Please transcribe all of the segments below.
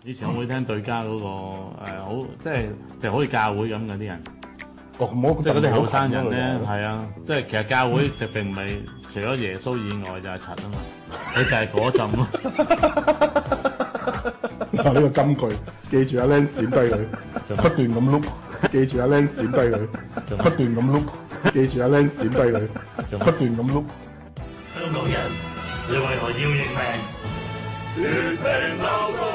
以前我會聽對家嗰個好即係就好似教會咁嗰啲人， 哦，咁即係嗰啲後生人咧，係啊，即係其實教會就並唔係除咗耶穌以外就係柒啊嘛，佢就係嗰陣咯。 嗱，呢個金句，記住阿 Len 閃低佢，不斷咁碌，記住阿 Len 閃低佢，不斷咁碌，記住阿 Len 閃低佢，不斷咁碌。 香港人，你為何要認命？血拼鬧數。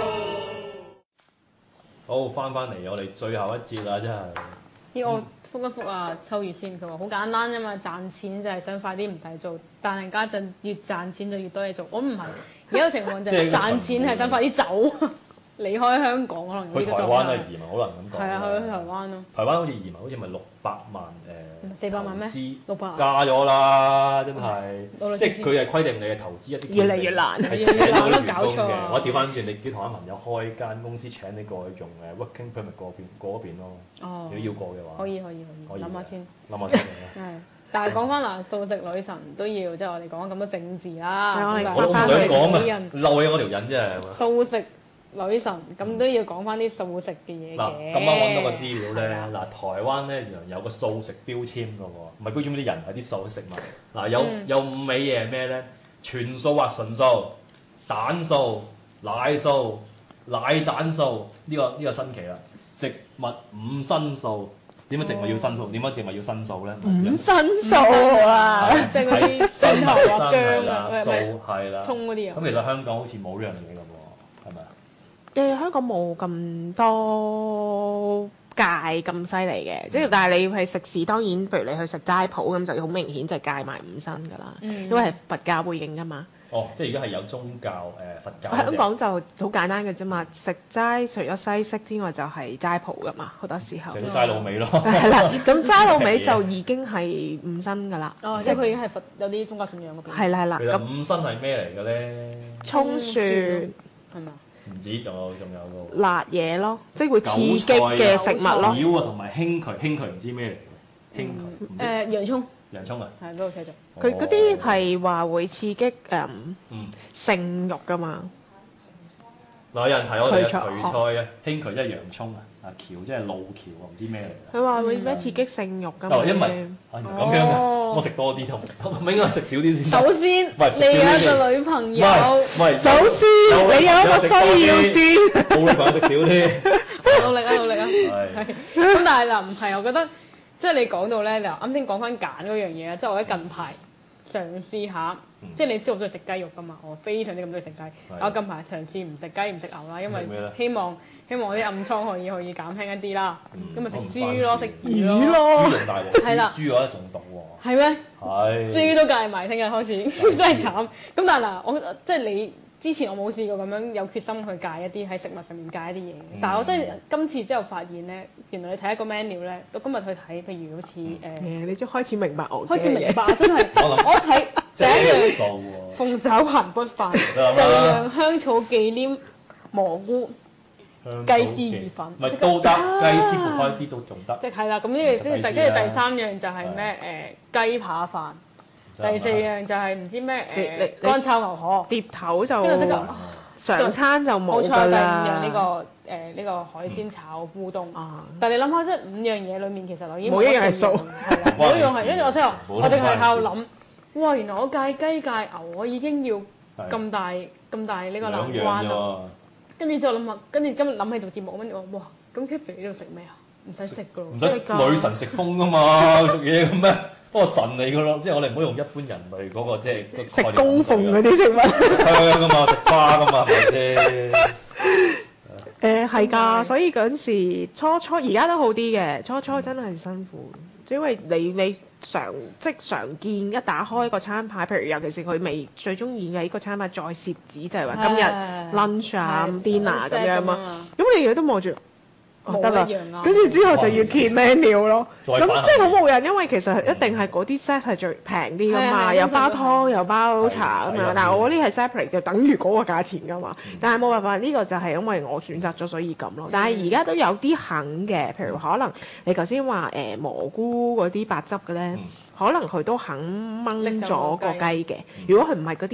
好，翻嚟我哋最後一節啦，真係。 我覆一覆啊，秋月先，佢話好簡單啫嘛，賺錢就係想快啲唔使做，但係家陣越賺錢就越多嘢做。我唔係，而家個情況就係賺錢係想快啲走，離開香港可能呢個狀態。 去台灣啊，移民好難咁講。 係啊，去台灣咯。 台灣好似移民好似咪600萬 400萬咩？600 加咗啦，真係。即係佢係規定你嘅投資一啲越嚟越難， 係請到員搞錯工嘅。我調翻轉，你叫台灣朋友開間公司請你過去用working permit 過嗰邊咯。 哦， 如果要過嘅話， 可以諗下先。 諗下先。 係，但係講翻嗱，素食女神都要，即係我哋講咁多政治啦。 我唔想講啊，嬲起我條癮啫。 素食女神咁都要講翻啲素食嘅嘢嘅。 嗱，咁啱揾到個資料咧，嗱，台灣咧原來有個素食標籤嘅喎，唔係標籤啲人係啲素食物。嗱，有5味嘢係咩咧？全素或純素、蛋素、奶素、奶蛋素，呢個新奇啦。植物5辛素，點解植物要辛素？點解植物要辛素咧 5辛素啊！ 即係嗰啲辛頭啊、薑啦、 啊、 素係啦、 葱嗰啲啊。 咁其實香港好似冇呢樣嘢嘅喎，係咪啊？ 香港冇咁多戒咁犀利嘅，即係但係你去食肆，當然譬如你去食齋鋪咁就好明顯就戒埋5辛㗎啦，因為係佛教背景㗎嘛。 哦，即係而家係有宗教佛教。 香港就好簡單嘅啫嘛，食齋除咗西式之外就係齋鋪㗎嘛，好多時候。 食齋滷味咯。 係啦，咁齋滷味就已經係5辛㗎啦。 哦，即係佢已經係佛有啲宗教信仰嗰邊。 係啦係啦。 其實5辛係咩嚟嘅咧？ 葱蒜係咪？ 唔止，仲有個辣嘢咯，即係會刺激嘅食物咯。 料啊，同埋興渠唔知咩嚟嘅，興渠唔知。 洋葱。 洋葱啊？ 係嗰度寫咗。 佢嗰啲係話會刺激性慾㗎嘛。 嗱，有人提我哋嘅渠菜啊，興渠即係洋葱啊，橋即係路橋啊，唔知咩嚟。 佢話會咩刺激性慾㗎嘛？ 因為咁樣嘅，我食多啲同，唔應該食少啲先。 首先，你有一個女朋友。 首先，你有一個需要先。 冇女朋友食少啲。 努力啊！係。咁但係嗱，唔係，我覺得即係你講到咧，嗱啱先講翻揀嗰樣嘢啊，即係我覺得近排嘗試下，即係你知我中意食雞肉㗎嘛，我非常之咁中意食雞。我近排嘗試唔食雞唔食牛啦，因為希望我啲暗瘡可以減輕一啲啦。咁咪食豬咯，食魚咯。 豬仲大鑊。係啦。豬我覺得仲毒喎。 係咩？ 係。 豬都戒埋，聽日開始真係慘。咁但係嗱，我即係你。之前我冇試過咁樣有決心去戒一啲喺食物上面戒一啲嘢，但係我真係今次之後發現咧，原來你睇一個 menu 咧，到今日去睇，譬如好似你都開始明白我開始明白真係我睇第一樣鳳爪排骨飯，第二樣香草忌廉蘑菇雞絲意粉， 咪都得雞絲鋪開啲都仲得， 即係啦。咁呢個跟住第三樣就係咩雞扒飯。第4樣就係唔知咩乾炒牛河， 碟頭就常餐就冇㗎啦。冇錯，第 5樣呢個海鮮炒烏冬。但係你諗下，即係5樣嘢裡面其實我已經冇一樣係素， 係啦，冇一樣係，跟住我之後我淨係喺度諗，哇！原來我戒雞戒牛，我已經要咁大呢個難關啦。跟住之後諗下，跟住今日諗起做節目，跟住我哇！咁 Kathy 呢度食咩啊？唔使食㗎咯， 唔使女神食風㗎嘛，食嘢咁咩？不過神嚟㗎咯，即係我哋唔好用一般人類嗰個即係食供奉嗰啲食物， 食香㗎嘛，食花㗎嘛，係咪先？係㗎，所以嗰陣時初而家都好啲嘅，初真係辛苦，因為你常見一打開個餐牌，譬如尤其是佢未最中意嘅呢個餐牌再攝紙，就係話今日 lunch 啊、dinner 咁樣嘛，咁你而家都望住。得啦，跟住之後就要揭 menu 咯，咁即係好冇癮，因為其實一定係嗰啲 set 係最平啲噶嘛，有包湯有包茶咁樣，但係我嗰啲係 separate 嘅，等於嗰個價錢噶嘛，但係冇辦法，呢個就係因為我選擇咗，所以咁咯。但係而家都有啲肯嘅，譬如可能你頭先話蘑菇嗰啲白汁嘅咧，可能佢都肯掹咗個雞嘅。如果佢唔係嗰啲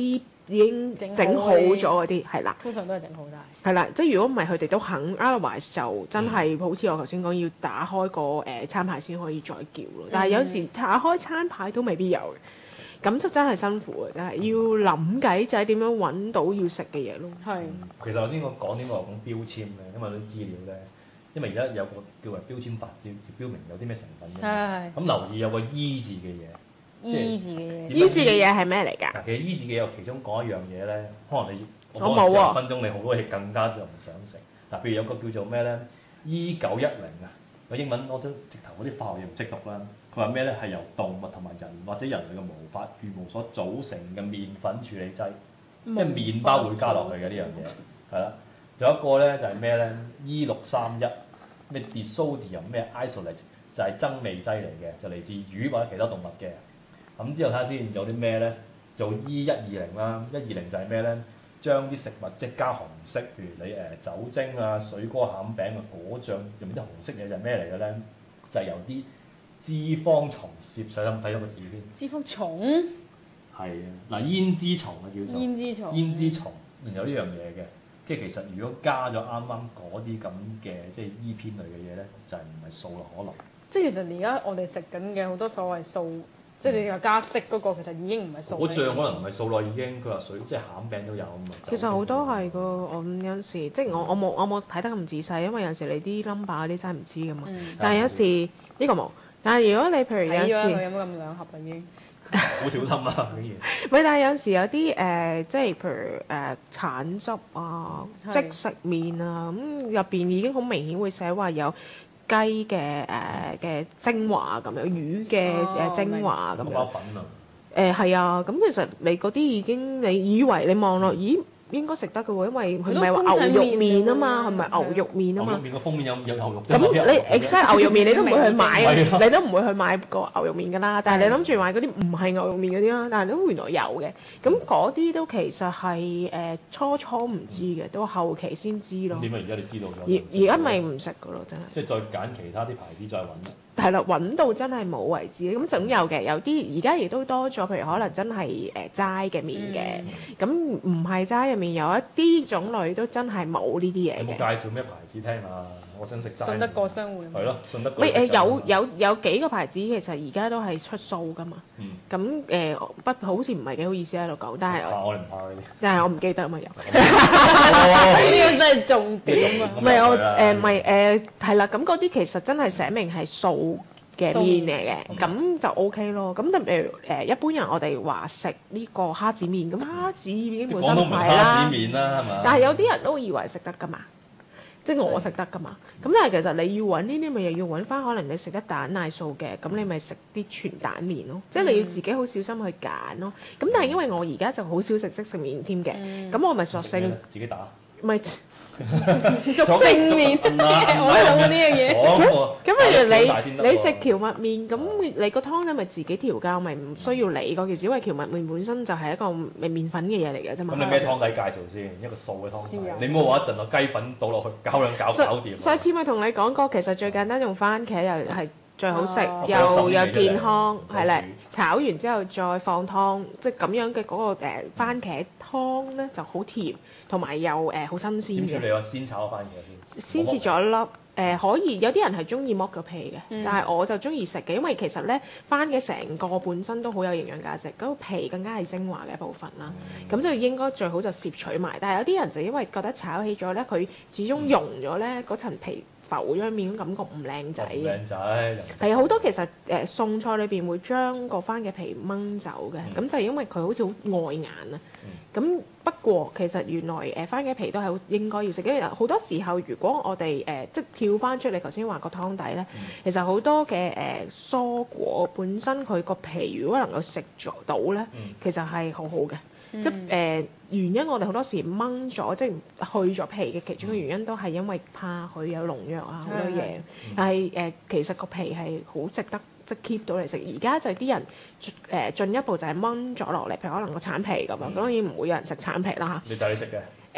已經整好咗嗰啲，係啦。 通常都係整好晒。 係啦，即係如果唔係佢哋都肯，otherwise 就真係好似我頭先講，要打開個餐牌先可以再叫咯。但係有時打開餐牌都未必有嘅，咁就真係辛苦嘅，真係要諗計仔點樣揾到要食嘅嘢咯。 係。 其實頭先我講點解我講標籤咧，因為啲資料咧，因為而家有個叫做標籤法，要標明有啲咩成分嘅。 係。 咁留意有個 E 字嘅嘢。 E 字嘅嘢。 E 字嘅嘢係咩嚟㗎？ 其實 E 字嘅嘢，有其中講一樣嘢咧，可能你我冇喎。 10分鐘你好多嘢更加就唔想食。嗱，譬如有個叫做咩咧 E910啊，個英文我都直頭嗰啲化學用即讀啦。佢話咩咧？係由動物同埋人或者人類嘅毛髮羽毛所組成嘅麵粉處理劑，即係麵包會加落去嘅呢樣嘢，係啦。仲有一個咧就係咩咧 E631咩 Disodium 咩 Isolate 就係增味劑嚟嘅，就嚟自魚或者其他動物嘅。咁之後睇下先，仲有啲咩咧？做 E120啦，120就係咩咧？將啲食物即加紅色，譬如你酒精啊、水果餡餅啊、果醬用啲紅色嘢就係咩嚟嘅咧？就係由啲脂肪蟲攝上，睇咗個字先。 脂肪蟲係啊，嗱胭脂蟲啊叫做。 胭脂蟲。 胭脂蟲，有呢樣嘢嘅。跟住其實如果加咗啱啱嗰啲咁嘅即係依片類嘅嘢咧，就係唔係素咯可能。 即係其實而家我哋食緊嘅好多所謂素。即係你話加色嗰個其實已經唔係素。 嗰醬可能唔係素咯，已經佢話水即係餡餅都有咁啊。 其實好多係個，我有陣時即係我冇睇得咁仔細，因為有陣時你啲 number 嗰啲真係唔知噶嘛。但係有時呢個冇。但係如果你譬如有時， 佢有冇咁兩盒啦已經？ 好小心啦，竟然。 唔係，但係有時有啲即係譬如橙汁啊、即食麵啊，咁入邊已經好明顯會寫話有雞嘅精華咁樣，魚嘅精華咁樣。 包粉啊！ 係啊，咁其實你嗰啲已經你以為你望落，咦應該食得嘅喎，因為佢唔係話牛肉麵啊嘛，係咪牛肉麵啊嘛？ 牛肉麵個封面有牛肉。 咁你 expect 牛肉麵你都唔會去買，你都唔會去買個牛肉麵㗎啦。但係你諗住買嗰啲唔係牛肉麵嗰啲啦，但係都原來有嘅。咁嗰啲都其實係初唔知嘅，到後期先知咯。 點解而家你知道咗？ 而家咪唔食㗎咯，真係。 即係再揀其他啲牌子再揾。 係啦，揾到真係冇為止，咁總有嘅，有啲而家亦都多咗，譬如可能真係齋嘅麵嘅，咁唔係齋嘅麵有一啲種類都真係冇呢啲嘢嘅。 有冇介紹咩牌子聽下？我想食齋。 信得過商戶。 係咯，信得過。 有幾個牌子其實而家都係出素㗎嘛。咁不好似唔係幾好意思喺度講，但係我哋唔怕嗰啲。 但係我唔記得啊嘛又。 呢個真係重點啊！ 唔係我唔係係啦，咁嗰啲其實真係寫明係素嘅麵嚟嘅，咁就 OK 咯。咁特別一般人我哋話食呢個蝦子麵，咁蝦子已經本身唔係啦。 蝦子麵啦，係嘛？ 但係有啲人都以為食得㗎嘛，即係我食得㗎嘛。咁但係其實你要揾呢啲咪又要揾翻，可能你食得蛋奶素嘅，咁你咪食啲全蛋麵咯。即係你要自己好小心去揀咯。咁但係因為我而家就好少食即食麵添嘅，咁我咪索性自己打。 咪做正面，我都諗過呢樣嘢。 咁譬如你食蕎麥麵，咁你個湯你咪自己調校，咪唔需要理嗰件事，因為蕎麥麵本身就係一個麵粉嘅嘢嚟嘅啫嘛。 咁你咩湯底介紹先？一個素嘅湯底。你唔好話一陣個雞粉倒落去搞兩搞掂。 上次咪同你講過，其實最簡單用番茄又係最好食，又健康，係啦。炒完之後再放湯，即係咁樣嘅嗰個番茄湯咧就好甜。同埋又好新鮮嘅。 點處理啊？先炒個番茄先。 先切咗粒可以，有啲人係中意剝個皮嘅，但係我就中意食嘅，因為其實咧番茄成個本身都好有營養價值，嗰個皮更加係精華嘅一部分啦。咁就應該最好就攝取埋。但係有啲人就因為覺得炒起咗咧，佢始終溶咗咧，嗰層皮浮咗面，感覺唔靚仔。 唔靚仔。 係啊，好多其實餸菜裏邊會將個番茄皮掹走嘅，咁就係因為佢好似好礙眼啊。咁不過其實原來番茄皮都係好應該要食，因為好多時候如果我哋即係跳翻出你頭先話個湯底咧，其實好多嘅蔬果本身佢個皮如果能夠食咗到咧，其實係好好嘅。即係原因我哋好多時掹咗，即係去咗皮嘅其中嘅原因都係因為怕佢有農藥啊好多嘢。但係其實個皮係好值得即係 keep 到嚟食。而家就係啲人進一步就係掹咗落嚟，譬如可能個橙皮咁樣，當然唔會有人食橙皮啦嚇。 你帶你食嘅？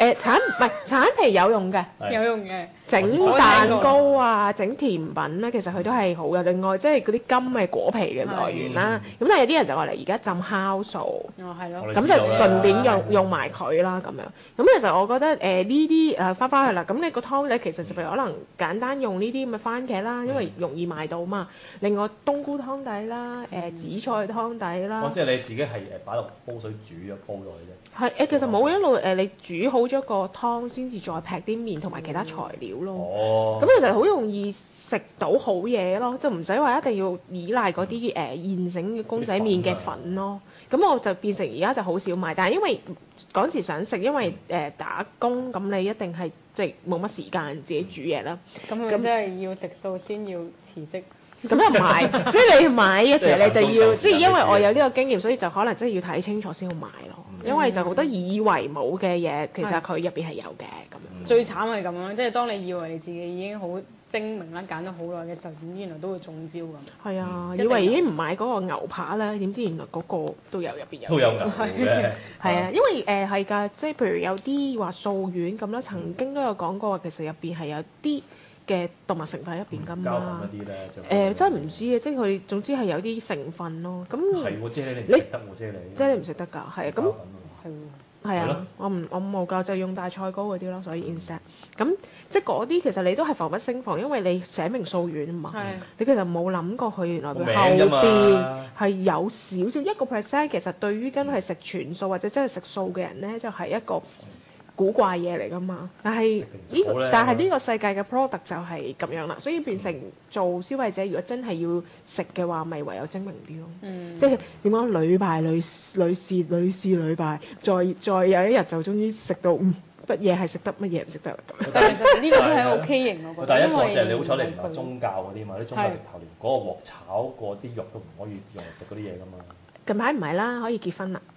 橙皮有用嘅。 有用嘅。 整蛋糕啊，整甜品咧，其實佢都係好嘅。另外，即係嗰啲柑係果皮嘅來源啦。咁但係有啲人就話嚟而家浸酵素， 哦係咯。 咁就順便用埋佢啦咁樣。咁其實我覺得呢啲翻去啦。咁你個湯咧其實就譬如可能簡單用呢啲咁嘅番茄啦，因為容易買到嘛。另外冬菇湯底啦，紫菜湯底啦。 即係你自己係擺落煲水煮咗煲落去啫。 係其實冇一路你煮好咗個湯先至再劈啲麵同埋其他材料咯。 哦。 咁其實好容易食到好嘢咯，就唔使話一定要依賴嗰啲現成嘅公仔麵嘅粉咯。咁我就變成而家就好少買，但係因為嗰時想食，因為打工咁你一定係即係冇乜時間自己煮嘢啦。 咁佢真係要食素先要辭職。 咁又唔係，即係你買嘅時候你就要，即係因為我有呢個經驗，所以就可能真係要睇清楚先好買咯。因為就好多以為冇嘅嘢，其實佢入邊係有嘅咁樣。 最慘係咁樣，即係當你以為你自己已經好精明啦，揀咗好耐嘅時候，原來都會中招咁。 係啊，以為已經唔買嗰個牛扒啦，點知原來嗰個都有入邊有。 都有牛嘅。 係啊，因為係㗎，即係譬如有啲話素丸咁啦，曾經都有講過話，其實入邊係有啲嘅動物成分入邊㗎嘛。 膠粉嗰啲咧就真係唔知啊，即係佢總之係有啲成分咯。咁係喎，啫喱你唔食得喎，啫喱。 啫喱唔食得㗎，係啊，咁係喎。 係啊，我冇教就用大菜糕嗰啲咯，所以 instead 咁即係嗰啲其實你都係防不勝防，因為你寫明素丸啊嘛，你其實冇諗過佢原來佢後邊係有少少1%，其實對於真係食全素或者真係食素嘅人咧，就係一個古怪嘢嚟㗎嘛。但係呢個世界嘅 product 就係咁樣啦，所以變成做消費者，如果真係要食嘅話，咪唯有精明啲咯。即係點講，屢敗屢試屢敗，再有一日就終於食到乜嘢係食得，乜嘢唔食得。 但係其實呢個都係 OK 型，我覺得。 第一個就係你好彩你唔係宗教嗰啲嘛，啲宗教直頭連嗰個鑊炒過啲肉都唔可以用嚟食嗰啲嘢㗎嘛。 近排唔係啦，可以結婚啦。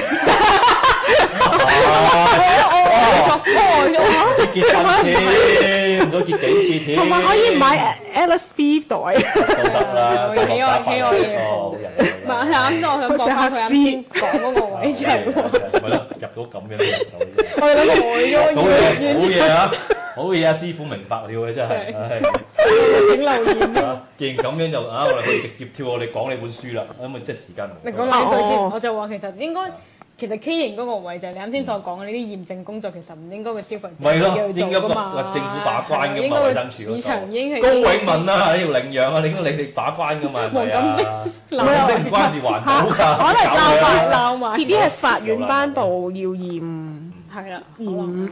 結婚添，唔好結幾次添。 同埋可以買 LSB 袋都得啦， 喜愛嘢。唔係啱啱我想講翻佢啱先講嗰個位就係喎。 咪咯，入到咁樣都入到。 我哋諗到好嘢啊！好嘢啊！師傅明白了嘅真係。 請留言。 既然咁樣就我哋可以直接跳我哋講呢本書啦，因為即係時間。 你講兩句先，我就話其實應該。其實 K 型嗰個位就係你啱先所講嘅呢啲驗證工作，其實唔應該個消費者去做㗎嘛。 政府把關㗎嘛，衞生署嗰度。 市場已經係高永文啊，呢條領養啊，你應該你哋把關㗎嘛，係咪啊？藍色唔關事環保㗎。 可能鬧埋， 遲啲係法院頒布要驗。 係啦， 驗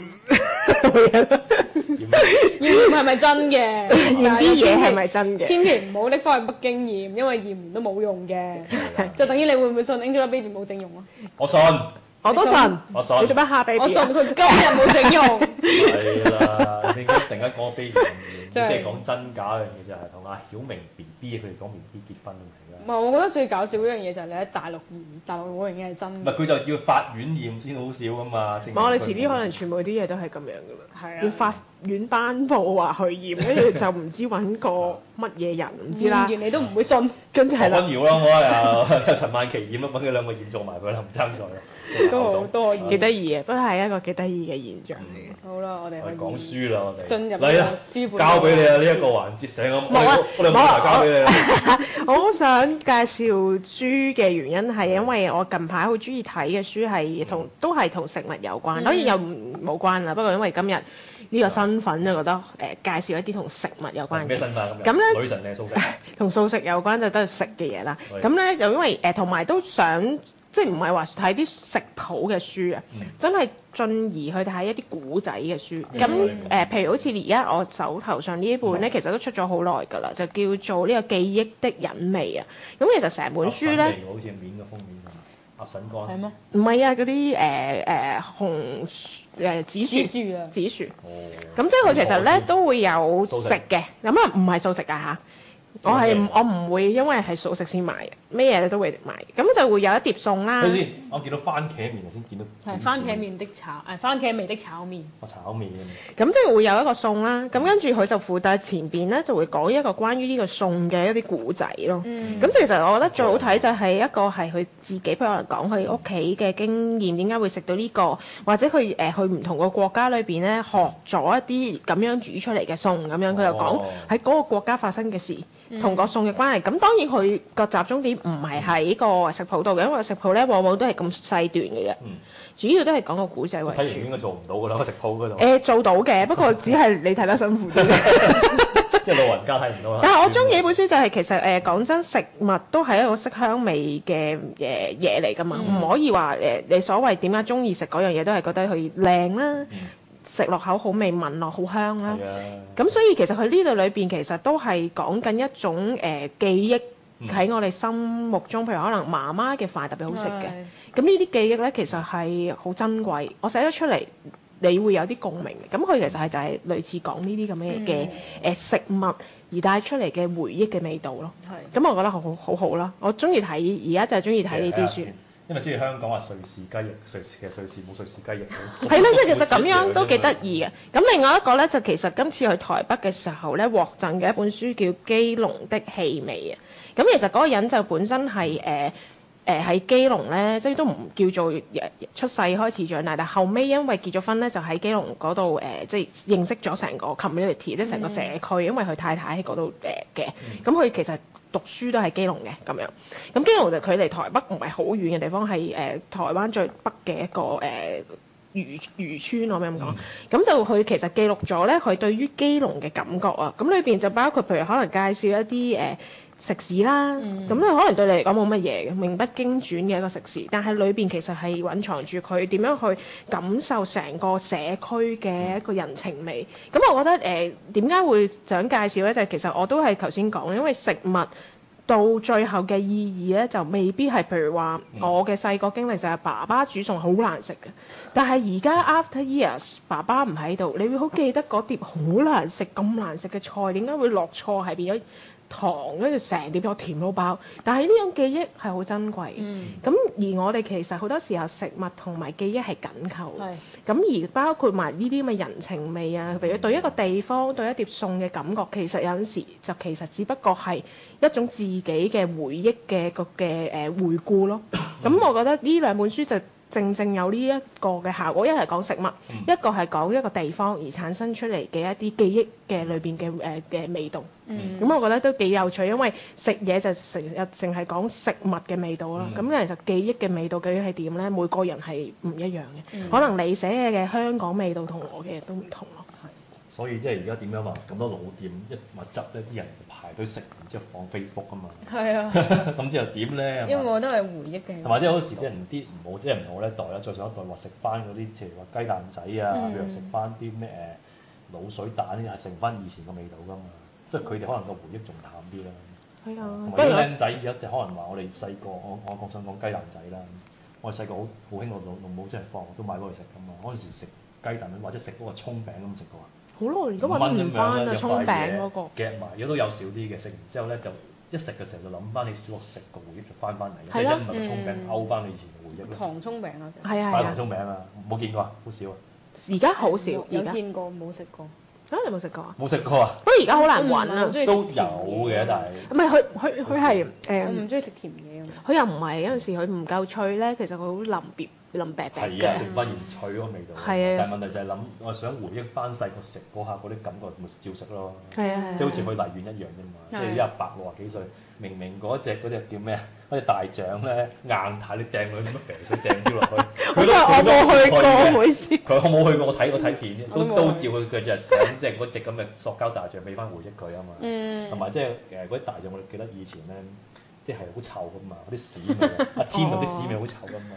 係咪真嘅？ 驗啲嘢係咪真嘅？ 千祈唔好拎翻去北京驗，因為驗完都冇用嘅。就等於你會唔會信 Angelababy 冇整容啊？ 我信， 我都信。 我信。 你做乜蝦 baby？ 我信佢今日冇整容。 係啦，你突然間講個 baby 咁嘢，即係講真假嘅嘢就係同阿曉明 BB 佢哋講 BB 結婚問題啦。 唔係，我覺得最搞笑嗰樣嘢就係你喺大陸驗，大陸嗰樣嘢係真。 唔係佢就要法院驗先好笑噶嘛。 我哋遲啲可能全部啲嘢都係咁樣噶啦。 係啊。 要法院頒布話去驗，跟住就唔知揾個乜嘢人，唔知啦。 驗完你都唔會信。 跟住係啦。 何君堯啦，我係陳曼琪驗啊，揾佢兩個驗做埋佢啦，唔爭在啦。 都可以。 幾得意嘅，不過係一個幾得意嘅現象嚟嘅。 好啦，我哋可以講書啦，我哋進入嚟啦， 書本交俾你啊！呢一個環節成咁，我哋冇台交俾你啦。 我好想介紹書嘅原因係因為我近排好中意睇嘅書係都係同食物有關，當然又冇關啦。不過因為今日呢個身份就覺得介紹一啲同食物有關嘅。 咩身份咁咧？ 女神定係素食？ 同素食有關就都係食嘅嘢啦。咁咧就因為同埋都想即係唔係話睇啲食譜嘅書啊，真係進而去睇一啲古仔嘅書。咁譬如好似而家我手頭上呢一本咧，其實都出咗好耐㗎啦，就叫做呢個記憶的隱味啊。咁其實成本書咧， 好似面嘅封面啊，鴨腎乾係咩？ 唔係啊，嗰啲紅紫薯。咁即係佢其實咧都會有食嘅，咁啊唔係素食啊嚇。我唔會因為係素食先買嘅。 咩嘢都會買，咁就會有一碟餸啦。 睇先，我見到番茄麵頭先見到係番茄麵的番茄味的炒麵。 炒麵咁即係會有一個餸啦，咁跟住佢就附帶前邊咧就會講一個關於呢個餸嘅一啲故仔咯。咁其實我覺得最好睇就係一個係佢自己，譬如可能講佢屋企嘅經驗，點解會食到呢個，或者佢去唔同個國家裏邊咧學咗一啲咁樣煮出嚟嘅餸咁樣，佢就講喺嗰個國家發生嘅事。同個餸嘅關係，咁當然佢個集中點唔係喺個食譜度嘅，因為食譜咧往往都係咁細段嘅啫，主要都係講個古仔為主。 睇完應該做唔到㗎啦，個食譜嗰度。 做到嘅，不過只係你睇得辛苦啲。 即係老人家睇唔到啦。 但係我中意呢本書就係其實講真，食物都係一個色香味嘅嘢嚟㗎嘛，唔可以話你所謂點解中意食嗰樣嘢都係覺得佢靚啦。食落口好味，聞落好香啦。咁所以其實佢呢度裏邊其實都係講緊一種記憶喺我哋心目中，譬如可能媽媽嘅飯特別好食嘅。咁呢啲記憶咧其實係好珍貴，我寫咗出嚟，你會有啲共鳴嘅。咁佢其實係就係類似講呢啲咁嘅食物而帶出嚟嘅回憶嘅味道咯。咁我覺得好啦，我中意睇，而家就係中意睇呢啲書。 因為之前香港話瑞士雞翼，瑞士冇瑞士雞翼。 係啦，即係其實咁樣都幾得意嘅。咁另外一個咧，就其實今次去台北嘅時候咧，獲贈嘅一本書叫《基隆的氣味》啊。咁其實嗰個人就本身係喺基隆咧，即係都唔叫做出世開始長大，但後尾因為結咗婚咧，就喺基隆嗰度即係認識咗成個 community，即係成個社區，因為佢太太喺嗰度嘅。咁佢其實讀書都係基隆嘅咁樣，咁基隆就距離台北唔係好遠嘅地方，係台灣最北嘅一個漁村，我咁講。咁就佢其實記錄咗咧，佢對於基隆嘅感覺啊。咁裏邊就包括譬如可能介紹一啲食肆啦，咁咧可能對你嚟講冇乜嘢嘅，名不經傳嘅一個食肆，但係裏邊其實係隱藏住佢點樣去感受成個社區嘅一個人情味。咁我覺得點解會想介紹咧？就係其實我都係頭先講，因為食物到最後嘅意義咧，就未必係譬如話我嘅細個經歷就係爸爸煮餸好難食嘅，但係而家 after years 爸爸唔喺度，你會好記得嗰碟好難食咁難食嘅菜，點解會落錯係變咗糖，跟住成碟有甜到爆，但係呢種記憶係好珍貴。咁而我哋其實好多時候食物同埋記憶係緊扣。咁而包括埋呢啲咁嘅人情味啊，譬如對一個地方對一碟餸嘅感覺，其實有陣時就其實只不過係一種自己嘅回憶嘅回顧咯。咁我覺得呢兩本書就正正有呢一個嘅效果，一係講食物，一個係講一個地方而產生出嚟嘅一啲記憶嘅裏邊嘅味道。咁我覺得都幾有趣，因為食嘢就成日淨係講食物嘅味道啦。咁其實記憶嘅味道究竟係點咧？每個人係唔一樣嘅，可能你寫嘅香港味道同我嘅都唔同咯。 所以即係而家點樣話咁多老店一物質咧，啲人排隊食，然之後放 Facebook 啊嘛。係啊。咁之後點咧？ 因為我都係回憶嘅。 同埋即係好時啲人啲唔好，即係唔好一代啦，再上一代話食翻嗰啲，譬如話雞蛋仔啊，譬如食翻啲咩滷水蛋呢，係剩翻以前個味道噶嘛。即係佢哋可能個回憶仲淡啲啦。係啊。同埋啲僆仔有隻可能話我哋細個，我想講雞蛋仔啦。我哋細個好興我老母真係放，都買過去食噶嘛。嗰陣時食雞蛋或者食嗰個葱餅咁食過啊。好耐，而家揾唔翻啦，葱餅嗰個夾埋，而家都有少啲嘅。食完之後咧，就一食嘅時候就諗翻起小學食個回憶就翻嚟，即係因為個葱餅勾翻你以前嘅回憶咯。糖葱餅啊，係啊，糖葱餅啊，冇見過啊，好少啊。而家好少，有見過冇食過？啊，你冇食過啊？冇食過啊？不過而家好難揾啊，都有嘅，但係唔係佢係我唔中意食甜嘢。佢又唔係有陣時佢唔夠脆咧，其實佢好腍別。腍白白嘅，係啊，食翻原脆嗰個味道。係啊，但係問題就係諗，我想回憶翻細個食嗰下嗰啲感覺，咪照食咯。係啊，即係好似去荔園一樣啫嘛。即係一百60幾歲，明明嗰隻叫咩啊？嗰隻大象咧硬太，你掟佢點乜肥水掟咗落去？我冇去過，唔好意思。我冇去過，我睇片啫，都照佢就係想即係嗰隻咁嘅塑膠大象俾翻回憶佢啊嘛。同埋即係嗰啲大象，我哋記得以前咧啲係好臭噶嘛，嗰啲屎味，天度啲屎味好臭噶嘛。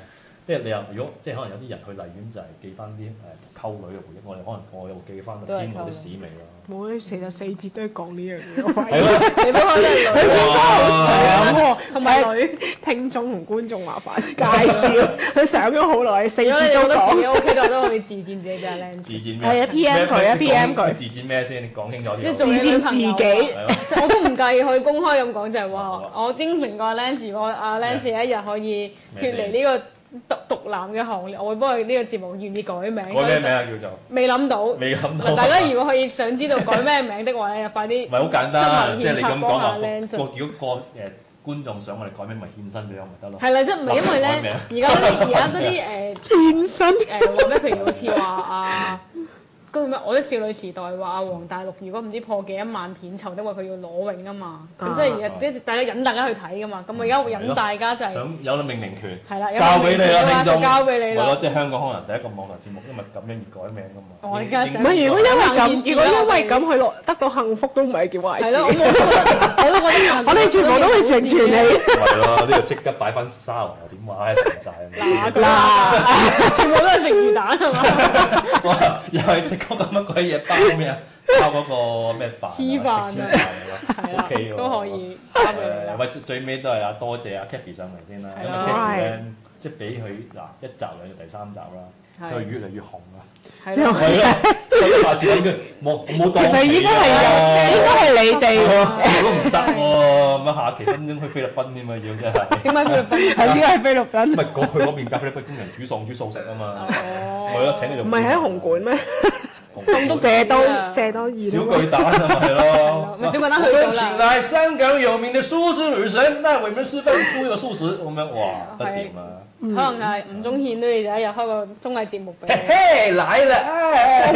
即係你又如果即係可能有啲人去荔園就係記翻啲溝女嘅回憶，我哋可能我又記翻天母啲屎味咯。 冇，其實4節都係講呢樣嘢，我發現。 係咯， 你不可能佢應該好想喎， 同埋女聽眾同觀眾麻煩介紹，佢上咗好耐，4 如果你節都覺得自己講。 OK 就都可以自薦自己俾阿 Lance。 自薦咩？ 係啊，PM 佢啊，PM 佢自薦咩先？你講清楚啲。 即係做你自薦自己係咯。 我都唔介意可以公開咁講，就係話我應承過阿 Lance，如果阿 Lance 一日可以脱離呢個獨男嘅行列，我會幫佢呢個節目願意改名。 改咩名啊？叫做未諗到。 未諗到。 大家如果可以想知道改咩名的話咧，就快啲。 唔係好簡單，即係你咁講話， 個如果觀眾想我哋改名，咪獻身俾我咪得咯。 係啦，即係唔係因為咧，而家嗰啲獻身話咩？譬如好似話啊。嗰個咩？我的少女時代話阿黃大陸如果唔知破幾1萬片酬，因為佢要攞泳啊嘛，咁即係而家大家引大家去睇噶嘛，咁我而家會引大家就係想有咗命名權， 係啦， 交俾你啦，聽眾， 交俾你啦。 係咯，即係香港可能第一個網台節目，因為咁樣而改名噶嘛。 我而家想唔係，如果因為咁佢得到幸福都唔係件壞事。 係咯，我都覺得我哋全部都會成全你。 係咯，呢度即刻擺翻沙律又點話成寨嗱， 全部都係食魚蛋係嘛？ 哇！又係食嗰個乜鬼嘢包咩啊？包嗰個咩飯？ 黐飯啊！ 食黐飯㗎啦 ，OK 喎， 都可以交俾你啦。 喂，最尾都係啊，多謝阿 Kathy 上嚟先啦。因為係啦 Kathy 咧，即係俾佢嗱1集兩集第3集啦，佢越嚟越紅啊！ 係咯， 係咯，下次諗住冇當其實應該係你哋喎。 我都唔得喎，咁下期分鐘去菲律賓添啊，要真係。 點解菲律賓？ 係呢個係菲律賓， 唔係過去嗰邊教菲律賓工人煮素食啊嘛。係咯，請你做。 唔係喺紅館咩？ 咁都射多二小巨蛋啊嘛，係咯。 咪小巨蛋去我們到請啦。 來香港有名的素食女神，那為我們示範出一個素食，咁樣哇，得掂啊！ 可能係吳宗憲都要有一日開個綜藝節目俾嘿你。 嘿，來了！哎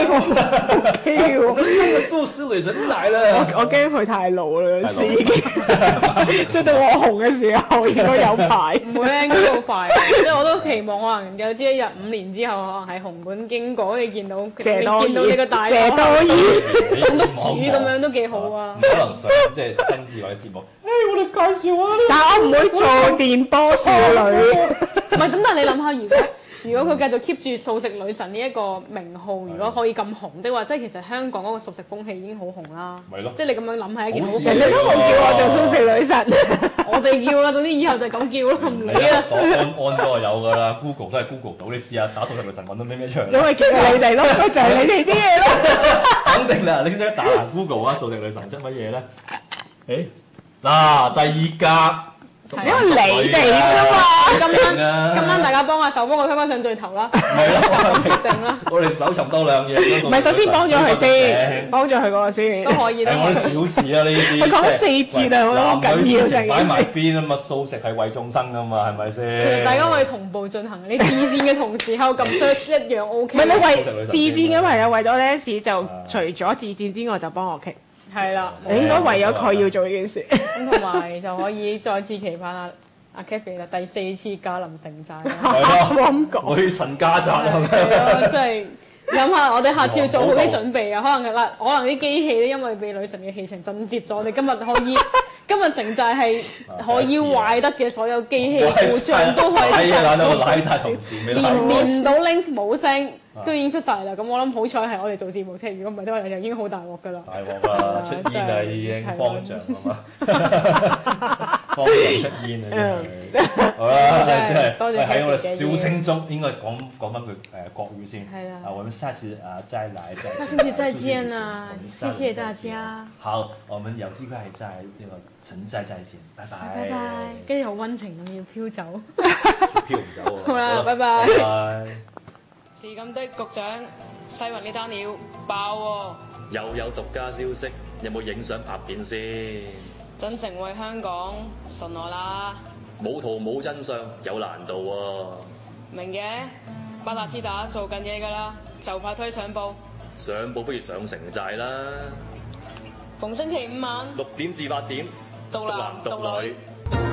OK 我們三個素食女神來了。 我驚佢太老啦嗰時已經，即係到我紅嘅時候應該有排。 唔會咧，應該好快。即係我都期望可能有朝一日5年之後，可能喺紅館經過，你見到謝多見到你個大謝多燕。 棟篤主咁樣都幾好啊唔！可能上即係曾志偉嘅節目。我哋介紹啊！ 但我唔會做電波少女。 唔係咁，但係你諗下，如果佢繼續 keep 住素食女神呢一個名號，如果可以咁紅的話，即係其實香港嗰個素食風氣已經好紅啦。 咪咯， 即係你咁樣諗係一件好好事人哋都冇叫我做素食女神。 我哋叫啦，總之以後就係咁叫啦，唔理啦。 按嗰個有㗎啦 ，Google 都係 Google 到，你試下打素食女神揾到咩出嚟？ 因為叫你哋咯，就係你哋啲嘢咯。 肯定啦！你知唔知打 Google 啊，素食女神出乜嘢咧？誒嗱，第2格， 因為你哋啫嘛。 今晚大家幫下手，幫我推翻上最頭啦。 係咯， 決定啦， 我哋搜尋多兩嘢。 唔係，首先幫咗佢先，幫咗佢嗰個先都。可以。 係我啲小事啊，呢啲。 佢講4節啊，我覺得好緊要男女事情成件事擺埋邊啊嘛，素食係為眾生㗎嘛，係咪其先？ 實大家可以同步進行，你自薦嘅同時喺度撳 search 一樣 OK。 唔係你為自薦嘅朋友為咗 Lance 就除咗自薦之外，就幫我傾。 係啦， 你應該為咗佢要做呢件事。 咁同埋就可以再次期盼阿 Kathy 啦，第4次駕臨城寨啦。 係咯， 冇咁講。 女神家宅係咪？ 係咯，真係諗下，我哋下次要做好啲準備啊！可能啲機器咧，因為被女神嘅氣場震懾咗，我哋今日城寨係可以壞得嘅所有機器故障都可以係啊，都賴曬同事，未連唔到 link 冇聲都已經出晒啦。咁我諗好彩係我哋做節目啫，如果唔係都係就已經好大鑊㗎啦。 大鑊啦，出煙啊已經方丈啊嘛，方丈出煙啊！好啦，真係多謝喺我哋笑聲中應該講翻句國語先。 係啦。 我們下次再來再。 下次再見啊！謝謝大家。 好，我們有機會係在呢個城寨再見，拜拜。 拜拜。跟住好溫情咁要飄走。 飄唔走喎。 好啦，拜拜。 拜拜。 是咁的，局長，西環呢單料爆喎！ 又有獨家消息，有冇影相拍片先？ 真誠為香港，信我啦。 冇圖冇真相，有難度喎。 明嘅，巴達斯打做緊嘢㗎啦，就快推上報。 上報不如上城寨啦。 逢星期5晚 6點至8點， 獨男獨女。